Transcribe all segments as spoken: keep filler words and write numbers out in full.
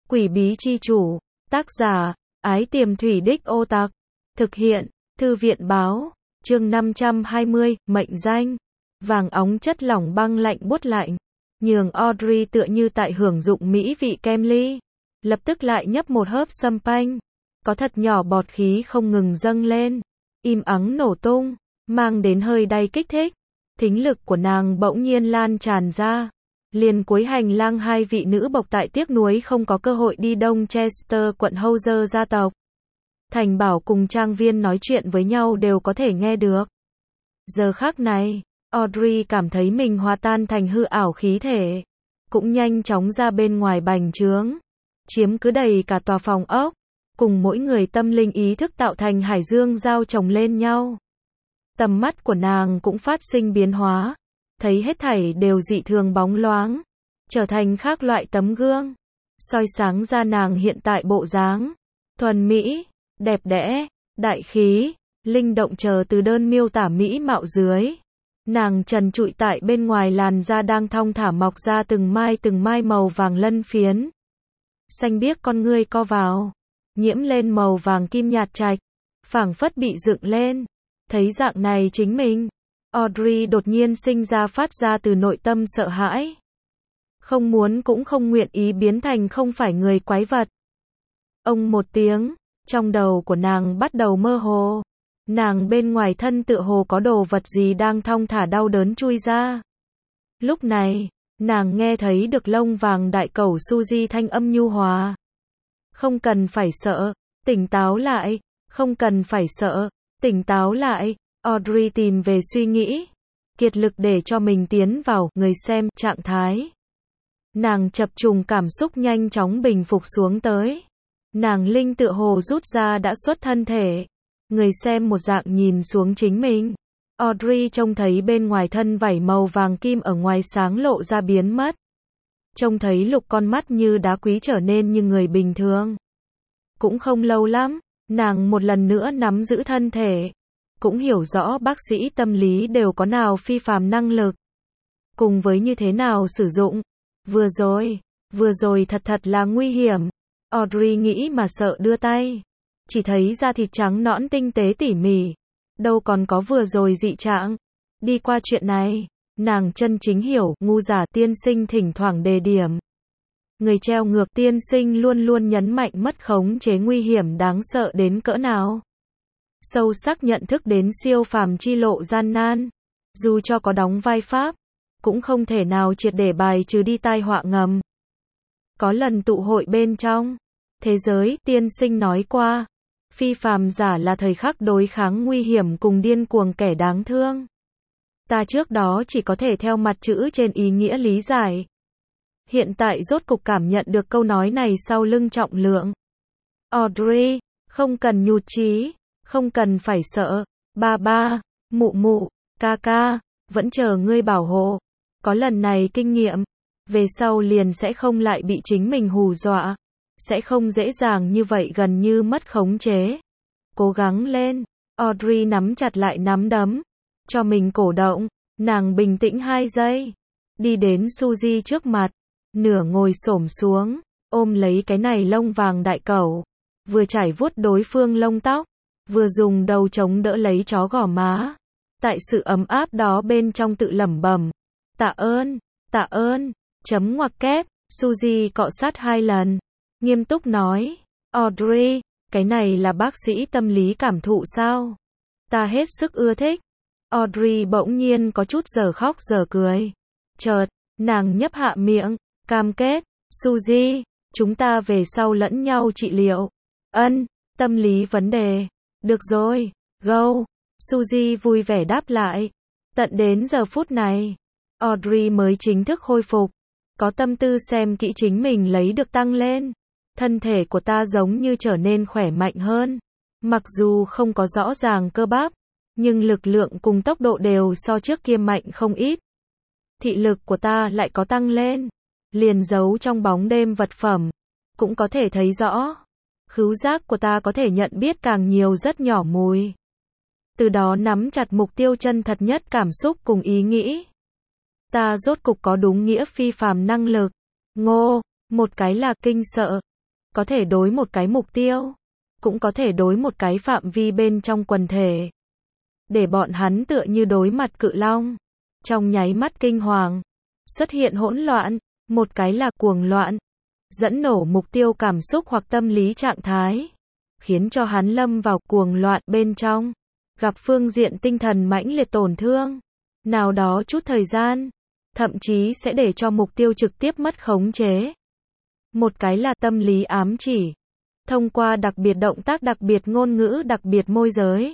Quỷ bí chi chủ. Tác giả, Ái Tiềm Thủy Đích Ô Tặc. Thực hiện, Thư viện báo. Chương năm trăm hai mươi, mệnh danh. Vàng óng chất lỏng băng lạnh buốt lạnh. Nhường Audrey tựa như tại hưởng dụng mỹ vị kem ly. Lập tức lại nhấp một hớp champagne. Có thật nhỏ bọt khí không ngừng dâng lên. Im ắng nổ tung. Mang đến hơi đay kích thích. Thính lực của nàng bỗng nhiên lan tràn ra. Liền cuối hành lang hai vị nữ bộc tại tiếc nuối không có cơ hội đi Đông Chester quận Houser gia tộc. Thành Bảo cùng Trang Viên nói chuyện với nhau đều có thể nghe được. Giờ khắc này, Audrey cảm thấy mình hòa tan thành hư ảo khí thể. Cũng nhanh chóng ra bên ngoài bành trướng. Chiếm cứ đầy cả tòa phòng ốc. Cùng mỗi người tâm linh ý thức tạo thành hải dương giao chồng lên nhau. Tầm mắt của nàng cũng phát sinh biến hóa. Thấy hết thảy đều dị thường bóng loáng. Trở thành khác loại tấm gương. Soi sáng ra nàng hiện tại bộ dáng. Thuần mỹ, đẹp đẽ, đại khí, linh động chờ từ đơn miêu tả mỹ mạo dưới. Nàng trần trụi tại bên ngoài làn da đang thong thả mọc ra từng mai từng mai màu vàng lân phiến. Xanh biếc con ngươi co vào. Nhiễm lên màu vàng kim nhạt trạch. Phảng phất bị dựng lên. Thấy dạng này chính mình. Audrey đột nhiên sinh ra phát ra từ nội tâm sợ hãi. Không muốn cũng không nguyện ý biến thành không phải người quái vật. Ông một tiếng, trong đầu của nàng bắt đầu mơ hồ. Nàng bên ngoài thân tựa hồ có đồ vật gì đang thong thả đau đớn chui ra. Lúc này, nàng nghe thấy được lông vàng đại cẩu Suzy thanh âm nhu hòa. Không cần phải sợ, tỉnh táo lại, không cần phải sợ, tỉnh táo lại. Audrey tìm về suy nghĩ, kiệt lực để cho mình tiến vào người xem trạng thái. Nàng chập trùng cảm xúc nhanh chóng bình phục xuống tới. Nàng linh tựa hồ rút ra đã xuất thân thể. Người xem một dạng nhìn xuống chính mình. Audrey trông thấy bên ngoài thân vảy màu vàng kim ở ngoài sáng lộ ra biến mất. Trông thấy lục con mắt như đá quý trở nên như người bình thường. Cũng không lâu lắm, nàng một lần nữa nắm giữ thân thể. Cũng hiểu rõ bác sĩ tâm lý đều có nào phi phàm năng lực. Cùng với như thế nào sử dụng. Vừa rồi, vừa rồi thật thật là nguy hiểm. Audrey nghĩ mà sợ đưa tay. Chỉ thấy da thịt trắng nõn tinh tế tỉ mỉ. Đâu còn có vừa rồi dị trạng. Đi qua chuyện này, nàng chân chính hiểu, ngu giả tiên sinh thỉnh thoảng đề điểm. Người treo ngược tiên sinh luôn luôn nhấn mạnh mất khống chế nguy hiểm đáng sợ đến cỡ nào. Sâu sắc nhận thức đến siêu phàm chi lộ gian nan. Dù cho có đóng vai pháp, cũng không thể nào triệt để bài trừ đi tai họa ngầm. Có lần tụ hội bên trong thế giới, tiên sinh nói qua, phi phàm giả là thời khắc đối kháng nguy hiểm cùng điên cuồng kẻ đáng thương. Ta trước đó chỉ có thể theo mặt chữ trên ý nghĩa lý giải. Hiện tại rốt cục cảm nhận được câu nói này sau lưng trọng lượng. Audrey, không cần nhụt chí. Không cần phải sợ, ba ba, mụ mụ, ca ca, vẫn chờ ngươi bảo hộ. Có lần này kinh nghiệm, về sau liền sẽ không lại bị chính mình hù dọa. Sẽ không dễ dàng như vậy gần như mất khống chế. Cố gắng lên, Audrey nắm chặt lại nắm đấm. Cho mình cổ động, nàng bình tĩnh hai giây. Đi đến Suzy trước mặt, nửa ngồi xổm xuống, ôm lấy cái này lông vàng đại cẩu. Vừa chải vuốt đối phương lông tóc. Vừa dùng đầu chống đỡ lấy chó gò má. Tại sự ấm áp đó bên trong tự lẩm bẩm. Tạ ơn, tạ ơn, chấm ngoặc kép, Suzy cọ sát hai lần. Nghiêm túc nói. Audrey, cái này là bác sĩ tâm lý cảm thụ sao? Ta hết sức ưa thích. Audrey bỗng nhiên có chút giờ khóc giờ cười. Chợt, nàng nhấp hạ miệng, cam kết. Suzy, chúng ta về sau lẫn nhau trị liệu. Ân, tâm lý vấn đề. Được rồi, go. Suzy vui vẻ đáp lại. Tận đến giờ phút này, Audrey mới chính thức khôi phục. Có tâm tư xem kỹ chính mình lấy được tăng lên. Thân thể của ta giống như trở nên khỏe mạnh hơn. Mặc dù không có rõ ràng cơ bắp, nhưng lực lượng cùng tốc độ đều so trước kia mạnh không ít. Thị lực của ta lại có tăng lên. Liền giấu trong bóng đêm vật phẩm, cũng có thể thấy rõ. Khứu giác của ta có thể nhận biết càng nhiều rất nhỏ mùi. Từ đó nắm chặt mục tiêu chân thật nhất cảm xúc cùng ý nghĩ. Ta rốt cục có đúng nghĩa phi phàm năng lực. Ngô, một cái là kinh sợ, có thể đối một cái mục tiêu, cũng có thể đối một cái phạm vi bên trong quần thể. Để bọn hắn tựa như đối mặt cự long, trong nháy mắt kinh hoàng, xuất hiện hỗn loạn, một cái là cuồng loạn, dẫn nổ mục tiêu cảm xúc hoặc tâm lý trạng thái, khiến cho hắn lâm vào cuồng loạn bên trong, gặp phương diện tinh thần mãnh liệt tổn thương, nào đó chút thời gian, thậm chí sẽ để cho mục tiêu trực tiếp mất khống chế. Một cái là tâm lý ám chỉ, thông qua đặc biệt động tác, đặc biệt ngôn ngữ, đặc biệt môi giới,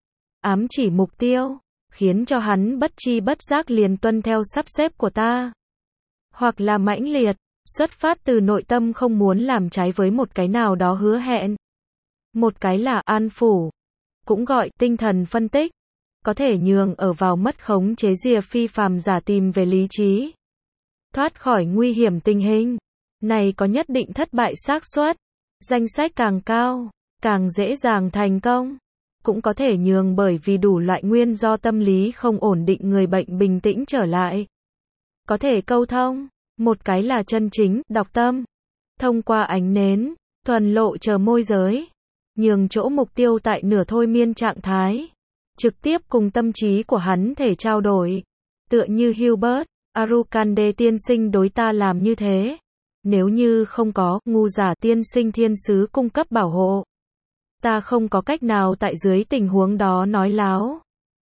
ám chỉ mục tiêu, khiến cho hắn bất chi bất giác liền tuân theo sắp xếp của ta. Hoặc là mãnh liệt, xuất phát từ nội tâm không muốn làm trái với một cái nào đó hứa hẹn. Một cái là an phủ, cũng gọi tinh thần phân tích, có thể nhường ở vào mất khống chế rìa phi phàm giả tìm về lý trí, thoát khỏi nguy hiểm tình hình. Này có nhất định thất bại xác suất, danh sách càng cao, càng dễ dàng thành công. Cũng có thể nhường bởi vì đủ loại nguyên do tâm lý không ổn định người bệnh bình tĩnh trở lại. Có thể câu thông, một cái là chân chính, đọc tâm. Thông qua ánh nến, thuần lộ chờ môi giới, nhường chỗ mục tiêu tại nửa thôi miên trạng thái, trực tiếp cùng tâm trí của hắn thể trao đổi. Tựa như Hubert Arukande tiên sinh đối ta làm như thế. Nếu như không có ngu giả tiên sinh thiên sứ cung cấp bảo hộ, ta không có cách nào tại dưới tình huống đó nói láo.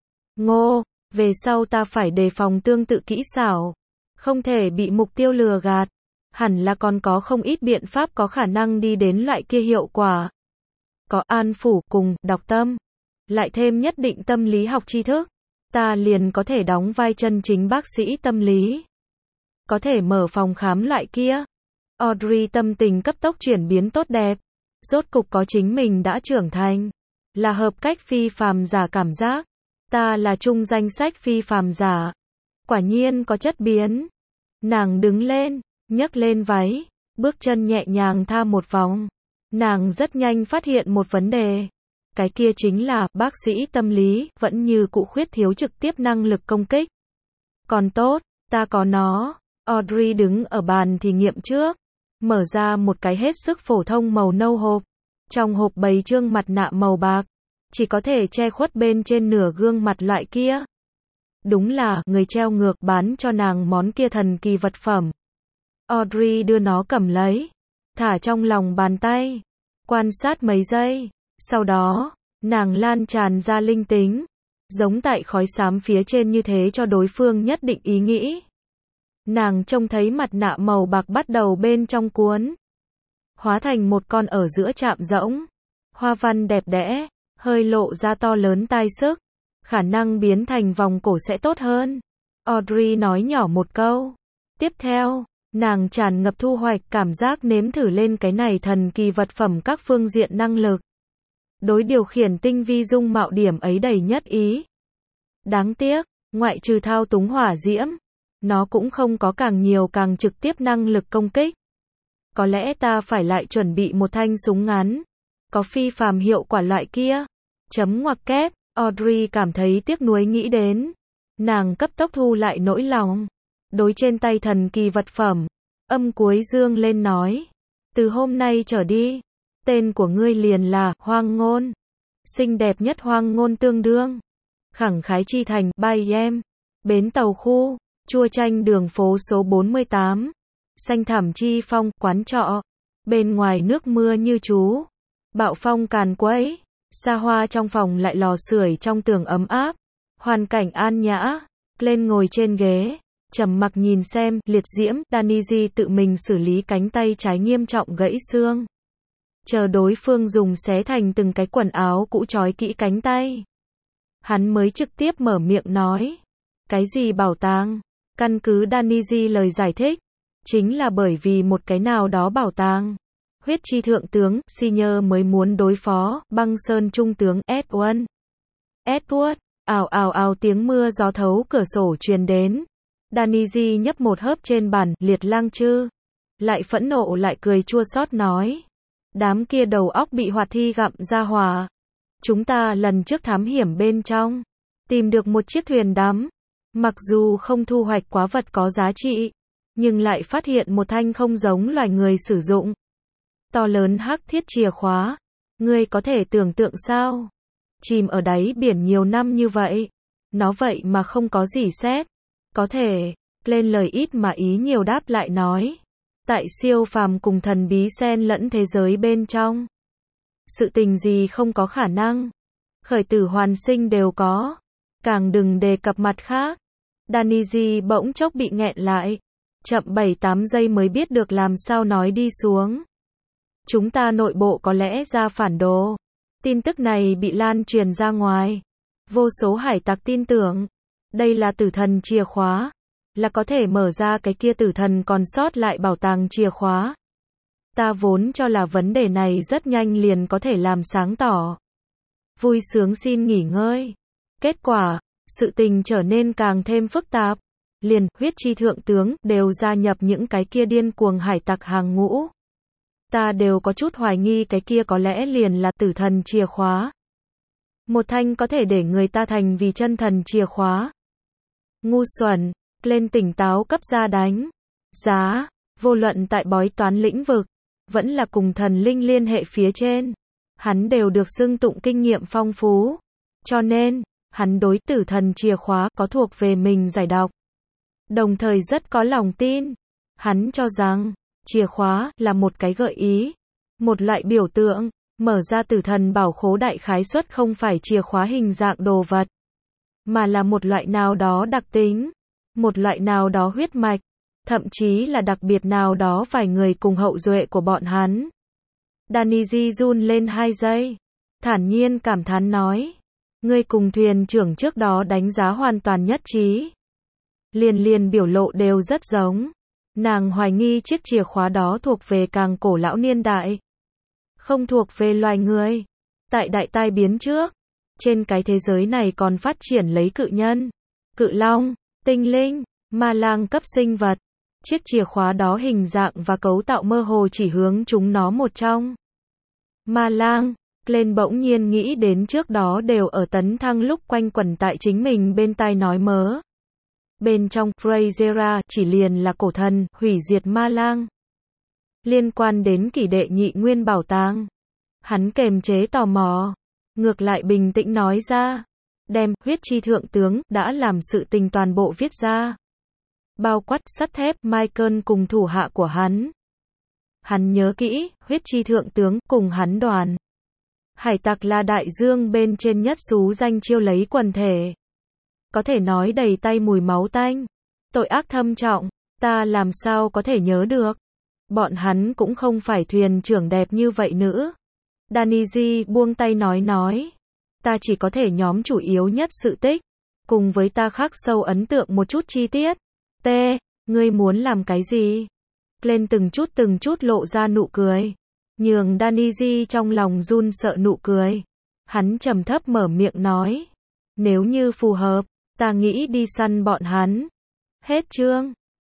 Ngô, về sau ta phải đề phòng tương tự kỹ xảo, không thể bị mục tiêu lừa gạt. Hẳn là còn có không ít biện pháp có khả năng đi đến loại kia hiệu quả. Có an phủ cùng đọc tâm, lại thêm nhất định tâm lý học tri thức, ta liền có thể đóng vai chân chính bác sĩ tâm lý. Có thể mở phòng khám loại kia. Audrey tâm tình cấp tốc chuyển biến tốt đẹp. Rốt cục có chính mình đã trưởng thành. Là hợp cách phi phàm giả cảm giác. Ta là chung danh sách phi phàm giả. Quả nhiên có chất biến. Nàng đứng lên, nhấc lên váy, bước chân nhẹ nhàng tha một vòng. Nàng rất nhanh phát hiện một vấn đề. Cái kia chính là, bác sĩ tâm lý, vẫn như cũ khuyết thiếu trực tiếp năng lực công kích. Còn tốt, ta có nó. Audrey đứng ở bàn thí nghiệm trước, mở ra một cái hết sức phổ thông màu nâu hộp. Trong hộp bày trương mặt nạ màu bạc, chỉ có thể che khuất bên trên nửa gương mặt loại kia. Đúng là, người treo ngược bán cho nàng món kia thần kỳ vật phẩm. Audrey đưa nó cầm lấy, thả trong lòng bàn tay, quan sát mấy giây. Sau đó, nàng lan tràn ra linh tính, giống tại khói xám phía trên như thế cho đối phương nhất định ý nghĩ. Nàng trông thấy mặt nạ màu bạc bắt đầu bên trong cuốn, hóa thành một con ở giữa chạm rỗng, hoa văn đẹp đẽ, hơi lộ ra to lớn tai sức, khả năng biến thành vòng cổ sẽ tốt hơn. Audrey nói nhỏ một câu. Tiếp theo, nàng tràn ngập thu hoạch cảm giác nếm thử lên cái này thần kỳ vật phẩm các phương diện năng lực. Đối điều khiển tinh vi dung mạo điểm ấy đầy nhất ý. Đáng tiếc, ngoại trừ thao túng hỏa diễm, nó cũng không có càng nhiều càng trực tiếp năng lực công kích. Có lẽ ta phải lại chuẩn bị một thanh súng ngắn, có phi phàm hiệu quả loại kia. Chấm ngoặc kép, Audrey cảm thấy tiếc nuối nghĩ đến. Nàng cấp tốc thu lại nỗi lòng. Đối trên tay thần kỳ vật phẩm, âm cuối dương lên nói. Từ hôm nay trở đi, tên của ngươi liền là Hoang Ngôn. Xinh đẹp nhất Hoang Ngôn tương đương. Khẳng khái chi thành, by em. Bến tàu khu, Chua Chanh đường phố số bốn mươi tám. Xanh thảm chi phong, quán trọ. Bên ngoài nước mưa như chú. Bạo phong càn quấy. Xa hoa trong phòng lại lò sưởi trong tường ấm áp. Hoàn cảnh an nhã. Lên ngồi trên ghế, trầm mặc nhìn xem, liệt diễm, Daniji tự mình xử lý cánh tay trái nghiêm trọng gãy xương. Chờ đối phương dùng xé thành từng cái quần áo cũ trói kỹ cánh tay. Hắn mới trực tiếp mở miệng nói. Cái gì bảo tàng? Căn cứ Daniji lời giải thích, chính là bởi vì một cái nào đó bảo tàng. Huyết chi thượng tướng, Senior mới muốn đối phó, băng sơn trung tướng, Edward. Edward, ào ào ào tiếng mưa gió thấu cửa sổ truyền đến. Daniji nhấp một hớp trên bàn, liệt lang chư. Lại phẫn nộ lại cười chua xót nói. Đám kia đầu óc bị hoạt thi gặm ra hòa. Chúng ta lần trước thám hiểm bên trong, tìm được một chiếc thuyền đắm. Mặc dù không thu hoạch quá vật có giá trị, nhưng lại phát hiện một thanh không giống loài người sử dụng. To lớn hắc thiết chìa khóa. Ngươi có thể tưởng tượng sao? Chìm ở đáy biển nhiều năm như vậy. Nó vậy mà không có gì xét. Có thể. Lên lời ít mà ý nhiều đáp lại nói. Tại siêu phàm cùng thần bí xen lẫn thế giới bên trong. Sự tình gì không có khả năng. Khởi tử hoàn sinh đều có. Càng đừng đề cập mặt khác. Daniji bỗng chốc bị nghẹn lại. Chậm bảy tám giây mới biết được làm sao nói đi xuống. Chúng ta nội bộ có lẽ ra phản đồ. Tin tức này bị lan truyền ra ngoài. Vô số hải tặc tin tưởng. Đây là tử thần chìa khóa. Là có thể mở ra cái kia tử thần còn sót lại bảo tàng chìa khóa. Ta vốn cho là vấn đề này rất nhanh liền có thể làm sáng tỏ. Vui sướng xin nghỉ ngơi. Kết quả, sự tình trở nên càng thêm phức tạp. Liền, huyết chi thượng tướng, đều gia nhập những cái kia điên cuồng hải tặc hàng ngũ. Ta đều có chút hoài nghi cái kia có lẽ liền là tử thần chìa khóa. Một thanh có thể để người ta thành vì chân thần chìa khóa. Ngu xuẩn, lên tỉnh táo cấp ra đánh. Giá, vô luận tại bói toán lĩnh vực, vẫn là cùng thần linh liên hệ phía trên. Hắn đều được xưng tụng kinh nghiệm phong phú. Cho nên, hắn đối tử thần chìa khóa có thuộc về mình giải đọc. Đồng thời rất có lòng tin. Hắn cho rằng, chìa khóa là một cái gợi ý. Một loại biểu tượng, mở ra tử thần bảo khố đại khái suất không phải chìa khóa hình dạng đồ vật. Mà là một loại nào đó đặc tính. Một loại nào đó huyết mạch. Thậm chí là đặc biệt nào đó vài người cùng hậu duệ của bọn hắn. Daniji run lên hai giây. Thản nhiên cảm thán nói. Ngươi cùng thuyền trưởng trước đó đánh giá hoàn toàn nhất trí. Liền liền biểu lộ đều rất giống. Nàng hoài nghi chiếc chìa khóa đó thuộc về càng cổ lão niên đại. Không thuộc về loài người. Tại đại tai biến trước. Trên cái thế giới này còn phát triển lấy cự nhân, cự long, tinh linh, ma lang cấp sinh vật. Chiếc chìa khóa đó hình dạng và cấu tạo mơ hồ chỉ hướng chúng nó một trong. Ma lang, lên bỗng nhiên nghĩ đến trước đó đều ở tấn thăng lúc quanh quẩn tại chính mình bên tai nói mớ. Bên trong Freyzera chỉ liền là cổ thần, hủy diệt ma lang. Liên quan đến kỷ đệ nhị nguyên bảo tàng. Hắn kềm chế tò mò. Ngược lại bình tĩnh nói ra. Đem, huyết chi thượng tướng, đã làm sự tình toàn bộ viết ra. Bao quát, sắt thép, Michael cùng thủ hạ của hắn. Hắn nhớ kỹ, huyết chi thượng tướng, cùng hắn đoàn. Hải tặc là đại dương bên trên nhất xú danh chiêu lấy quần thể. Có thể nói đầy tay mùi máu tanh. Tội ác thâm trọng, ta làm sao có thể nhớ được. Bọn hắn cũng không phải thuyền trưởng đẹp như vậy nữa. Daniji buông tay nói nói. Ta chỉ có thể nhóm chủ yếu nhất sự tích. Cùng với ta khắc sâu ấn tượng một chút chi tiết. T. Ngươi muốn làm cái gì? Lên từng chút từng chút lộ ra nụ cười. Nhường Daniji trong lòng run sợ nụ cười. Hắn trầm thấp mở miệng nói. Nếu như phù hợp, ta nghĩ đi săn bọn hắn. Hết chương.